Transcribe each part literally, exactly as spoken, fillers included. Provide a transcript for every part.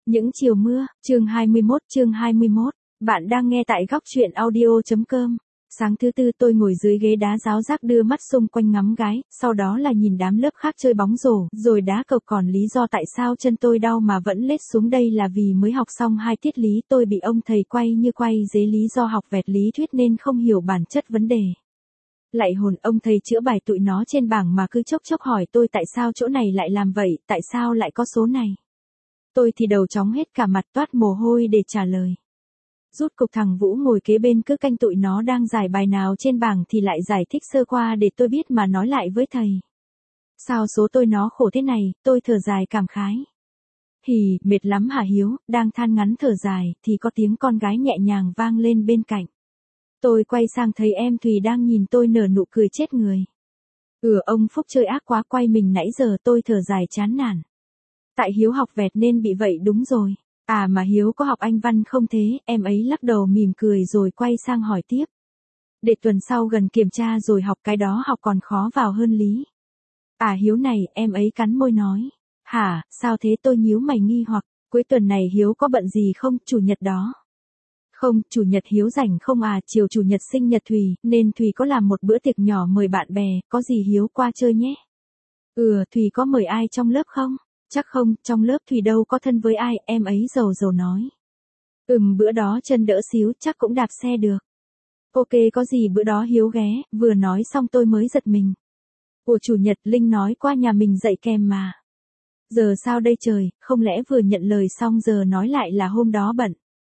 Những chiều mưa, chương hai mươi mốt, chương hai mươi mốt. Bạn đang nghe tại góc truyện audio.com. Sáng thứ tư tôi ngồi dưới ghế đá ráo rác đưa mắt xung quanh ngắm gái, sau đó là nhìn đám lớp khác chơi bóng rổ, rồi đá cầu. Còn lý do tại sao chân tôi đau mà vẫn lết xuống đây là vì mới học xong hai tiết lý tôi bị ông thầy quay như quay dế, lý do học vẹt lý thuyết nên không hiểu bản chất vấn đề. Lạy hồn, ông thầy chữa bài tụi nó trên bảng mà cứ chốc chốc hỏi tôi tại sao chỗ này lại làm vậy, tại sao lại có số này. Tôi thì đầu chóng hết cả mặt, toát mồ hôi để trả lời. Rút cục thằng Vũ ngồi kế bên cứ canh tụi nó đang giải bài nào trên bảng thì lại giải thích sơ qua để tôi biết mà nói lại với thầy. Sao số tôi nó khổ thế này, tôi thở dài cảm khái. Hì, mệt lắm hả Hiếu, đang than ngắn thở dài thì có tiếng con gái nhẹ nhàng vang lên bên cạnh. Tôi quay sang thấy em Thùy đang nhìn tôi nở nụ cười chết người. Ừ, ông Phúc chơi ác quá, quay mình nãy giờ. Tôi thở dài chán nản. Tại Hiếu học vẹt nên bị vậy đúng rồi. À mà Hiếu có học Anh văn không thế? Em ấy lắc đầu mỉm cười rồi quay sang hỏi tiếp. Để tuần sau gần kiểm tra rồi học, cái đó học còn khó vào hơn lý. À Hiếu này, em ấy cắn môi nói. Hả, sao thế? Tôi nhíu mày nghi hoặc. Cuối tuần này Hiếu có bận gì không, chủ nhật đó? Không, chủ nhật Hiếu rảnh không à, chiều chủ nhật sinh nhật Thùy, nên Thùy có làm một bữa tiệc nhỏ mời bạn bè, có gì Hiếu qua chơi nhé. Ừ, Thùy có mời ai trong lớp không? Chắc không, trong lớp Thùy đâu có thân với ai, em ấy dầu dầu nói. Ừm, bữa đó chân đỡ xíu, chắc cũng đạp xe được. Ok, có gì bữa đó Hiếu ghé. Vừa nói xong tôi mới giật mình. Ủa, chủ nhật Linh nói qua nhà mình dạy kèm mà. Giờ sao đây trời, không lẽ vừa nhận lời xong giờ nói lại là hôm đó bận.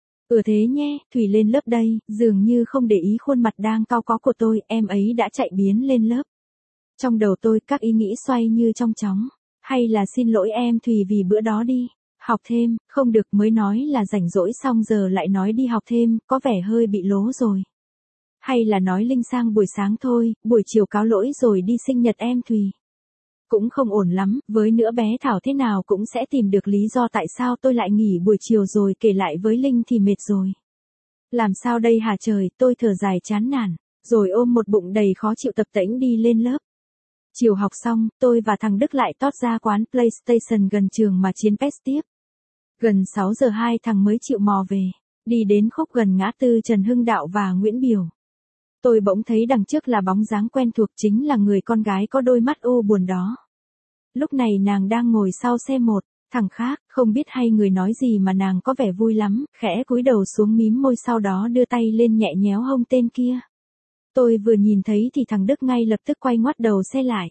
Ừ thế nhé, Thùy lên lớp đây. Dường như không để ý khuôn mặt đang cau có của tôi, em ấy đã chạy biến lên lớp. Trong đầu tôi các ý nghĩ xoay như trong chóng. Hay là xin lỗi em Thùy vì bữa đó đi học thêm, không được, mới nói là rảnh rỗi xong giờ lại nói đi học thêm, có vẻ hơi bị lố rồi. Hay là nói Linh sang buổi sáng thôi, buổi chiều cáo lỗi rồi đi sinh nhật em Thùy. Cũng không ổn lắm, với nữa bé Thảo thế nào cũng sẽ tìm được lý do tại sao tôi lại nghỉ buổi chiều rồi kể lại với Linh thì mệt rồi. Làm sao đây hả trời, tôi thở dài chán nản, rồi ôm một bụng đầy khó chịu tập tễnh đi lên lớp. Chiều học xong, tôi và thằng Đức lại tót ra quán PlayStation gần trường mà chiến pét tiếp. Gần sáu giờ hai thằng mới chịu mò về, đi đến khúc gần ngã tư Trần Hưng Đạo và Nguyễn Biểu. Tôi bỗng thấy đằng trước là bóng dáng quen thuộc, chính là người con gái có đôi mắt u buồn đó. Lúc này nàng đang ngồi sau xe một, thằng khác, không biết hay người nói gì mà nàng có vẻ vui lắm, khẽ cúi đầu xuống mím môi sau đó đưa tay lên nhẹ nhéo hông tên kia. Tôi vừa nhìn thấy thì thằng Đức ngay lập tức quay ngoắt đầu xe lại.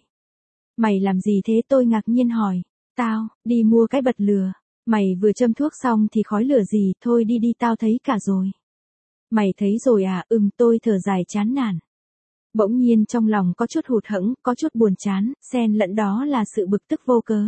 Mày làm gì thế? Tôi ngạc nhiên hỏi. Tao, đi mua cái bật lửa. Mày vừa châm thuốc xong thì khói lửa gì, thôi đi đi tao thấy cả rồi. Mày thấy rồi à? Ừm, tôi thở dài chán nản. Bỗng nhiên trong lòng có chút hụt hẫng, có chút buồn chán, xen lẫn đó là sự bực tức vô cớ.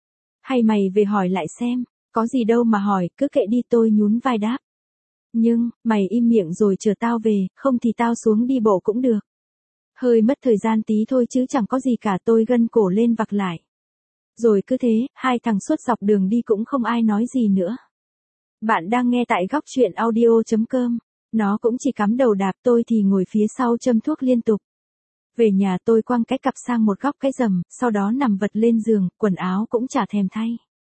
Hay mày về hỏi lại xem, có gì đâu mà hỏi, cứ kệ đi, tôi nhún vai đáp. Nhưng, mày im miệng rồi chờ tao về, không thì tao xuống đi bộ cũng được. Hơi mất thời gian tí thôi chứ chẳng có gì cả, tôi gân cổ lên vặc lại. Rồi cứ thế, hai thằng suốt dọc đường đi cũng không ai nói gì nữa. Bạn đang nghe tại góc truyện audio.com. Nó cũng chỉ cắm đầu đạp, tôi thì ngồi phía sau châm thuốc liên tục. Về nhà tôi quăng cái cặp sang một góc cái giầm, sau đó nằm vật lên giường, quần áo cũng chả thèm thay.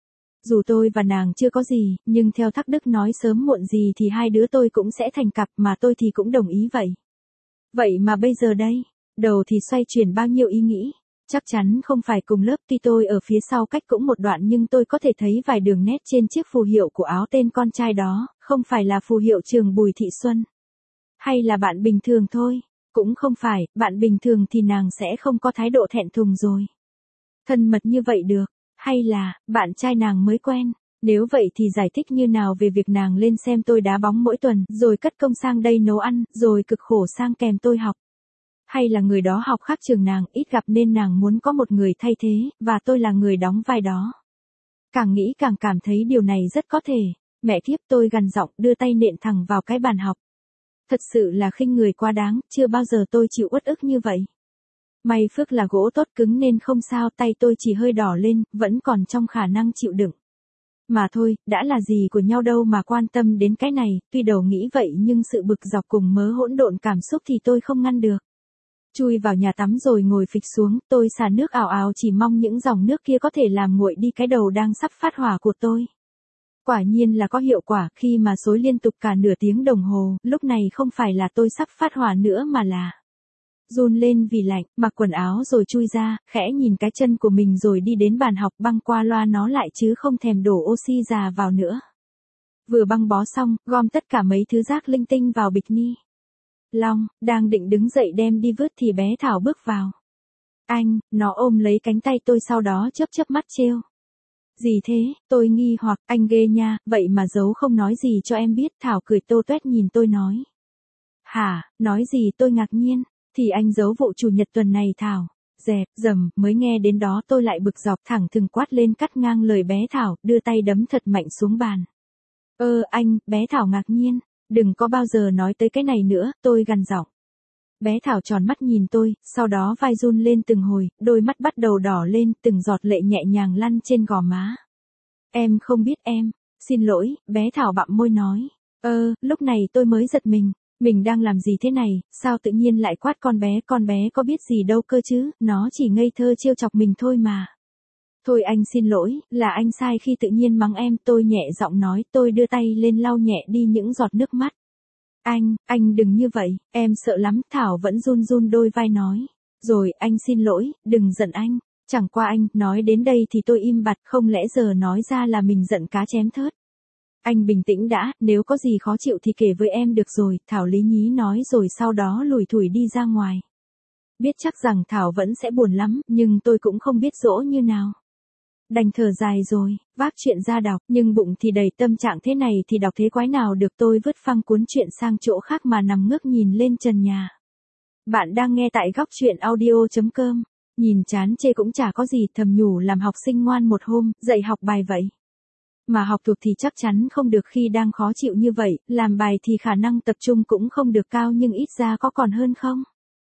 Dù tôi và nàng chưa có gì, nhưng theo Thắc Đức nói sớm muộn gì thì hai đứa tôi cũng sẽ thành cặp, mà tôi thì cũng đồng ý vậy. Vậy mà bây giờ đây, đầu thì xoay chuyển bao nhiêu ý nghĩ. Chắc chắn không phải cùng lớp, tuy tôi ở phía sau cách cũng một đoạn nhưng tôi có thể thấy vài đường nét trên chiếc phù hiệu của áo tên con trai đó, không phải là phù hiệu trường Bùi Thị Xuân. Hay là bạn bình thường thôi? Cũng không phải, bạn bình thường thì nàng sẽ không có thái độ thẹn thùng rồi. Thân mật như vậy được. Hay là, bạn trai nàng mới quen. Nếu vậy thì giải thích như nào về việc nàng lên xem tôi đá bóng mỗi tuần, rồi cất công sang đây nấu ăn, rồi cực khổ sang kèm tôi học. Hay là người đó học khác trường nàng, ít gặp nên nàng muốn có một người thay thế, và tôi là người đóng vai đó. Càng nghĩ càng cảm thấy điều này rất có thể. Mẹ kiếp, tôi gằn giọng đưa tay nện thẳng vào cái bàn học. Thật sự là khinh người quá đáng, chưa bao giờ tôi chịu uất ức như vậy. May phước là gỗ tốt cứng nên không sao, tay tôi chỉ hơi đỏ lên, vẫn còn trong khả năng chịu đựng. Mà thôi, đã là gì của nhau đâu mà quan tâm đến cái này, tuy đầu nghĩ vậy nhưng sự bực dọc cùng mớ hỗn độn cảm xúc thì tôi không ngăn được. Chui vào nhà tắm rồi ngồi phịch xuống, tôi xả nước ào ào chỉ mong những dòng nước kia có thể làm nguội đi cái đầu đang sắp phát hỏa của tôi. Quả nhiên là có hiệu quả, khi mà xối liên tục cả nửa tiếng đồng hồ, lúc này không phải là tôi sắp phát hỏa nữa mà là run lên vì lạnh, mặc quần áo rồi chui ra, khẽ nhìn cái chân của mình rồi đi đến bàn học băng qua loa nó lại chứ không thèm đổ oxy già vào nữa. Vừa băng bó xong, gom tất cả mấy thứ rác linh tinh vào bịch ni lông, đang định đứng dậy đem đi vứt thì bé Thảo bước vào. Anh, nó ôm lấy cánh tay tôi sau đó chớp chớp mắt trêu. Gì thế, tôi nghi hoặc, anh ghê nha, vậy mà giấu không nói gì cho em biết. Thảo cười tô toét nhìn tôi nói. Hả, nói gì? Tôi ngạc nhiên, thì anh giấu vụ chủ nhật tuần này. Thảo, dẹp, dầm, mới nghe đến đó tôi lại bực dọc thẳng thừng quát lên cắt ngang lời bé Thảo, đưa tay đấm thật mạnh xuống bàn. Ơ anh, bé Thảo ngạc nhiên, đừng có bao giờ nói tới cái này nữa, tôi gằn giọng. Bé Thảo tròn mắt nhìn tôi, sau đó vai run lên từng hồi, đôi mắt bắt đầu đỏ lên, từng giọt lệ nhẹ nhàng lăn trên gò má. Em không biết em, xin lỗi, bé Thảo bặm môi nói. Ơ, lúc này tôi mới giật mình, mình đang làm gì thế này, sao tự nhiên lại quát con bé, con bé có biết gì đâu cơ chứ, nó chỉ ngây thơ trêu chọc mình thôi mà. Thôi anh xin lỗi, là anh sai khi tự nhiên mắng em. Tôi nhẹ giọng nói, tôi đưa tay lên lau nhẹ đi những giọt nước mắt. Anh, anh đừng như vậy, em sợ lắm. Thảo vẫn run run đôi vai nói. Rồi, anh xin lỗi, đừng giận anh. Chẳng qua anh, nói đến đây thì tôi im bặt, không lẽ giờ nói ra là mình giận cá chém thớt. Anh bình tĩnh đã, nếu có gì khó chịu thì kể với em được rồi. Thảo lý nhí nói rồi sau đó lủi thủi đi ra ngoài. Biết chắc rằng Thảo vẫn sẽ buồn lắm, nhưng tôi cũng không biết dỗ như nào. Đành thở dài rồi, vác chuyện ra đọc, nhưng bụng thì đầy. Tâm trạng thế này thì đọc thế quái nào được. Tôi vứt phăng cuốn chuyện sang chỗ khác mà nằm ngước nhìn lên trần nhà. Bạn đang nghe tại góc chuyện audio chấm com. Nhìn chán chê cũng chả có gì, thầm nhủ làm học sinh ngoan một hôm, dạy học bài vậy. Mà học thuộc thì chắc chắn không được khi đang khó chịu như vậy, làm bài thì khả năng tập trung cũng không được cao nhưng ít ra có còn hơn không?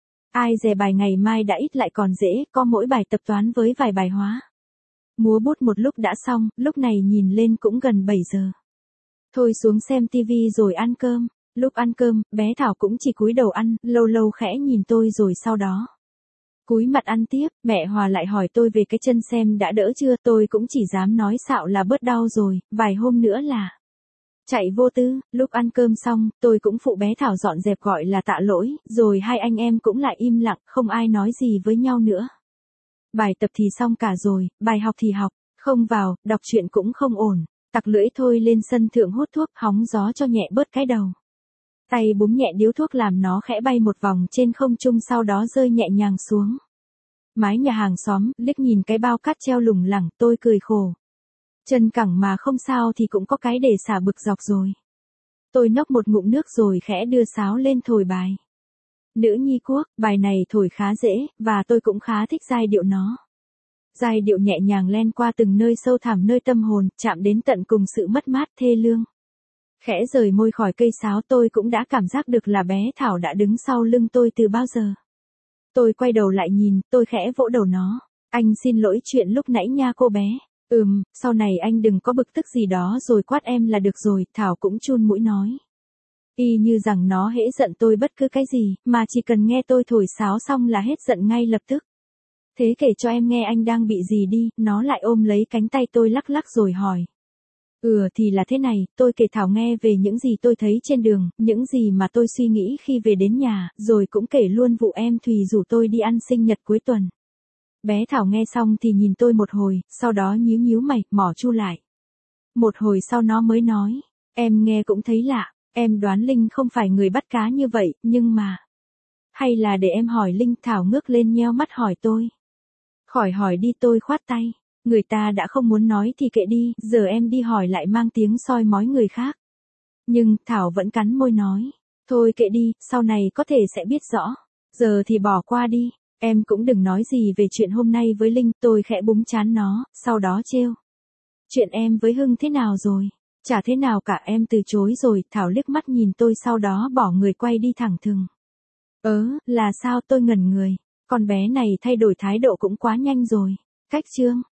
Ai dè bài ngày mai đã ít lại còn dễ, có mỗi bài tập toán với vài bài hóa. Múa bút một lúc đã xong, lúc này nhìn lên cũng gần bảy giờ. Thôi xuống xem tivi rồi ăn cơm. Lúc ăn cơm, bé Thảo cũng chỉ cúi đầu ăn, lâu lâu khẽ nhìn tôi rồi sau đó cúi mặt ăn tiếp. Mẹ Hòa lại hỏi tôi về cái chân xem đã đỡ chưa. Tôi cũng chỉ dám nói xạo là bớt đau rồi, vài hôm nữa là chạy vô tư. Lúc ăn cơm xong, tôi cũng phụ bé Thảo dọn dẹp gọi là tạ lỗi, rồi hai anh em cũng lại im lặng, không ai nói gì với nhau nữa. Bài tập thì xong cả rồi, bài học thì học, không vào, đọc truyện cũng không ổn. Tặc lưỡi thôi lên sân thượng hút thuốc, hóng gió cho nhẹ bớt cái đầu. Tay búng nhẹ điếu thuốc làm nó khẽ bay một vòng trên không trung sau đó rơi nhẹ nhàng xuống mái nhà hàng xóm. Liếc nhìn cái bao cát treo lủng lẳng, tôi cười khổ. Chân cẳng mà không sao thì cũng có cái để xả bực dọc rồi. Tôi nốc một ngụm nước rồi khẽ đưa sáo lên thổi bài. Nữ nhi quốc, bài này thổi khá dễ, và tôi cũng khá thích giai điệu nó. Giai điệu nhẹ nhàng len qua từng nơi sâu thẳm nơi tâm hồn, chạm đến tận cùng sự mất mát thê lương. Khẽ rời môi khỏi cây sáo tôi cũng đã cảm giác được là bé Thảo đã đứng sau lưng tôi từ bao giờ. Tôi quay đầu lại nhìn, tôi khẽ vỗ đầu nó. Anh xin lỗi chuyện lúc nãy nha cô bé. Ừm, sau này anh đừng có bực tức gì đó rồi quát em là được rồi. Thảo cũng chun mũi nói. Y như rằng nó hễ giận tôi bất cứ cái gì, mà chỉ cần nghe tôi thổi sáo xong là hết giận ngay lập tức. Thế kể cho em nghe anh đang bị gì đi. Nó lại ôm lấy cánh tay tôi lắc lắc rồi hỏi. Ừ thì là thế này, tôi kể Thảo nghe về những gì tôi thấy trên đường, những gì mà tôi suy nghĩ khi về đến nhà, rồi cũng kể luôn vụ em Thùy rủ tôi đi ăn sinh nhật cuối tuần. Bé Thảo nghe xong thì nhìn tôi một hồi, sau đó nhíu nhíu mày, mỏ chu lại. Một hồi sau nó mới nói, em nghe cũng thấy lạ, em đoán Linh không phải người bắt cá như vậy, nhưng mà... Hay là để em hỏi Linh. Thảo ngước lên nheo mắt hỏi tôi. Khỏi hỏi đi, tôi khoát tay. Người ta đã không muốn nói thì kệ đi, giờ em đi hỏi lại mang tiếng soi mói người khác. Nhưng, Thảo vẫn cắn môi nói. Thôi kệ đi, sau này có thể sẽ biết rõ. Giờ thì bỏ qua đi, em cũng đừng nói gì về chuyện hôm nay với Linh. Tôi khẽ búng trán nó, sau đó trêu. Chuyện em với Hưng thế nào rồi? Chả thế nào cả, em từ chối rồi. Thảo liếc mắt nhìn tôi sau đó bỏ người quay đi thẳng thừng. Ớ, là sao? Tôi ngẩn người. Con bé này thay đổi thái độ cũng quá nhanh rồi. Cách chương.